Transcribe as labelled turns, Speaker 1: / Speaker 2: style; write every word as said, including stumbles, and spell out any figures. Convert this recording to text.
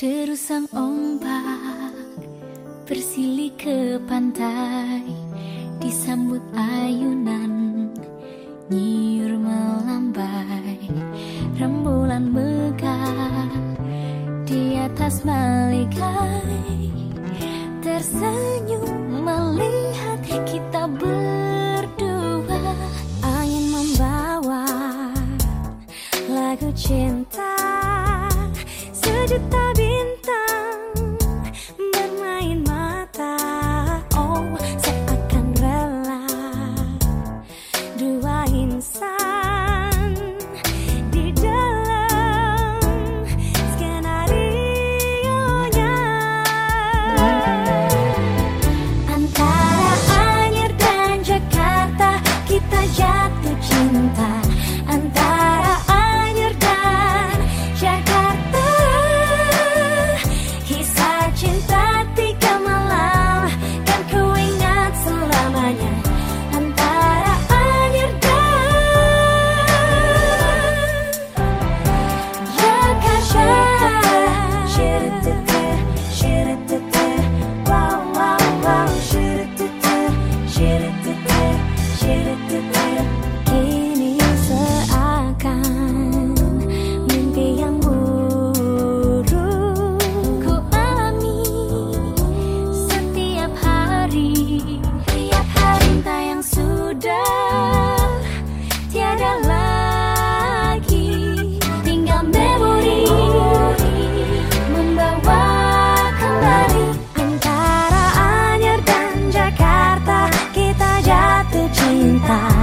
Speaker 1: Derusang ombak bersilih ke pantai, disambut ayunan nyiur melambai. Rembulan megah di atas maligai, tersenyum melihat kita berdua. Angin membawa lagu cinta, sejuta bintang bermain mata. Oh, seakan rela dua insan di dalam skenario-nya. Antara Anyer dan Jakarta kita jatuh cinta. Antara Anyer dan Jakarta, kisah cinta tiga malam kan ku ingat selamanya. Antara Anyer dan Jakarta. Shiritete, shiritete, wow wow wow. Shiritete, shiritete, shiritete. Kini seakan mimpi yang buruk ku alami setiap hari. Tiap hari cinta yang sudah tiada lagi, tinggal memori membawa kembali. Antara Anyer dan Jakarta kita jatuh cinta.